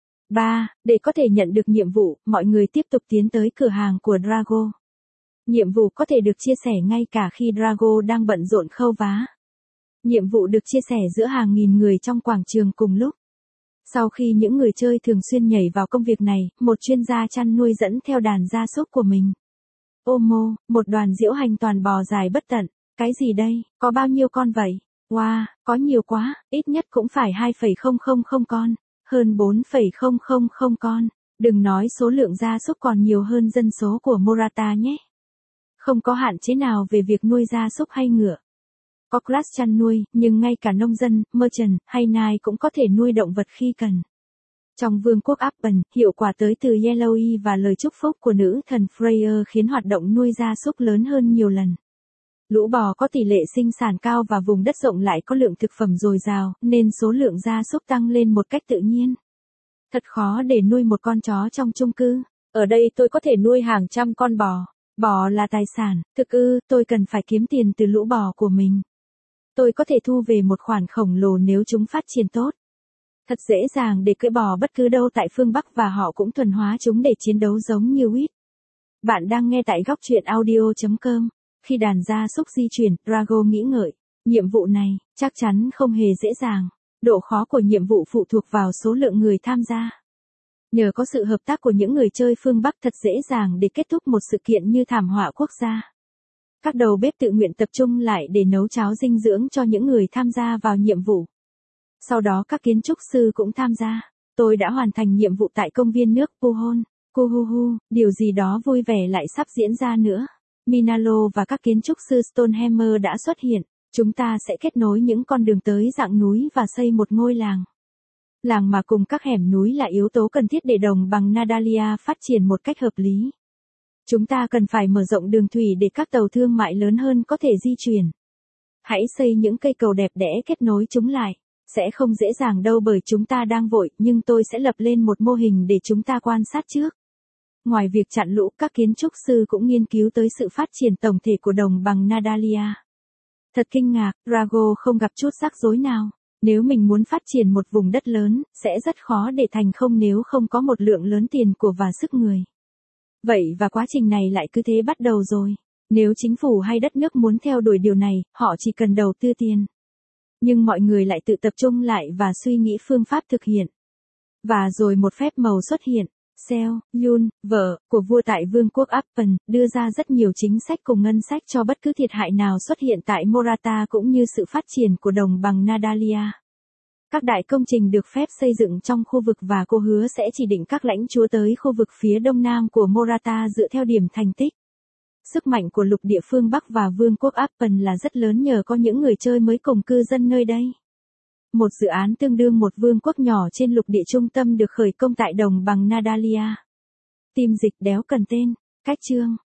ba. Để có thể nhận được nhiệm vụ, mọi người tiếp tục tiến tới cửa hàng của Drago. Nhiệm vụ có thể được chia sẻ ngay cả khi Drago đang bận rộn khâu vá. Nhiệm vụ được chia sẻ giữa hàng nghìn người trong quảng trường cùng lúc. Sau khi những người chơi thường xuyên nhảy vào công việc này, một chuyên gia chăn nuôi dẫn theo đàn gia súc của mình. Omo, một đoàn diễu hành toàn bò dài bất tận. Cái gì đây, có bao nhiêu con vậy? Wow, có nhiều quá, ít nhất cũng phải hai phẩy không không không con, hơn bốn phẩy không không không con. Đừng nói số lượng gia súc còn nhiều hơn dân số của Morata nhé. Không có hạn chế nào về việc nuôi gia súc hay ngựa. Có class chăn nuôi, nhưng ngay cả nông dân, merchant hay nai cũng có thể nuôi động vật khi cần. Trong vương quốc Appen, hiệu quả tới từ Yellowy và lời chúc phúc của nữ thần Freya khiến hoạt động nuôi gia súc lớn hơn nhiều lần. Lũ bò có tỷ lệ sinh sản cao và vùng đất rộng lại có lượng thực phẩm dồi dào, nên số lượng gia súc tăng lên một cách tự nhiên. Thật khó để nuôi một con chó trong chung cư. Ở đây tôi có thể nuôi hàng trăm con bò. Bò là tài sản, thực ư, tôi cần phải kiếm tiền từ lũ bò của mình. Tôi có thể thu về một khoản khổng lồ nếu chúng phát triển tốt. Thật dễ dàng để cưỡi bò bất cứ đâu tại phương Bắc và họ cũng thuần hóa chúng để chiến đấu giống như Wit. Bạn đang nghe tại góc truyện audio chấm com. Khi đàn gia súc di chuyển, Drago nghĩ ngợi. Nhiệm vụ này, chắc chắn không hề dễ dàng. Độ khó của nhiệm vụ phụ thuộc vào số lượng người tham gia. Nhờ có sự hợp tác của những người chơi phương Bắc thật dễ dàng để kết thúc một sự kiện như thảm họa quốc gia. Các đầu bếp tự nguyện tập trung lại để nấu cháo dinh dưỡng cho những người tham gia vào nhiệm vụ. Sau đó các kiến trúc sư cũng tham gia. Tôi đã hoàn thành nhiệm vụ tại công viên nước Puhon. Kuhuhu, điều gì đó vui vẻ lại sắp diễn ra nữa. Minalo và các kiến trúc sư Stonehammer đã xuất hiện. Chúng ta sẽ kết nối những con đường tới dạng núi và xây một ngôi làng. Làng mà cùng các hẻm núi là yếu tố cần thiết để đồng bằng Nadalia phát triển một cách hợp lý. Chúng ta cần phải mở rộng đường thủy để các tàu thương mại lớn hơn có thể di chuyển. Hãy xây những cây cầu đẹp đẽ kết nối chúng lại. Sẽ không dễ dàng đâu bởi chúng ta đang vội, nhưng tôi sẽ lập lên một mô hình để chúng ta quan sát trước. Ngoài việc chặn lũ, các kiến trúc sư cũng nghiên cứu tới sự phát triển tổng thể của đồng bằng Nadalia. Thật kinh ngạc, Drago không gặp chút rắc rối nào. Nếu mình muốn phát triển một vùng đất lớn, sẽ rất khó để thành công nếu không có một lượng lớn tiền của và sức người. Vậy và quá trình này lại cứ thế bắt đầu rồi. Nếu chính phủ hay đất nước muốn theo đuổi điều này, họ chỉ cần đầu tư tiền. Nhưng mọi người lại tự tập trung lại và suy nghĩ phương pháp thực hiện. Và rồi một phép màu xuất hiện. Seo, Yun, vợ của vua tại vương quốc Appen, đưa ra rất nhiều chính sách cùng ngân sách cho bất cứ thiệt hại nào xuất hiện tại Morata cũng như sự phát triển của đồng bằng Nadalia. Các đại công trình được phép xây dựng trong khu vực và cô hứa sẽ chỉ định các lãnh chúa tới khu vực phía đông nam của Morata dựa theo điểm thành tích. Sức mạnh của lục địa phương Bắc và vương quốc Appen là rất lớn nhờ có những người chơi mới cùng cư dân nơi đây. Một dự án tương đương một vương quốc nhỏ trên lục địa trung tâm được khởi công tại đồng bằng Nadalia. Tim dịch đéo cần tên. Cách chương.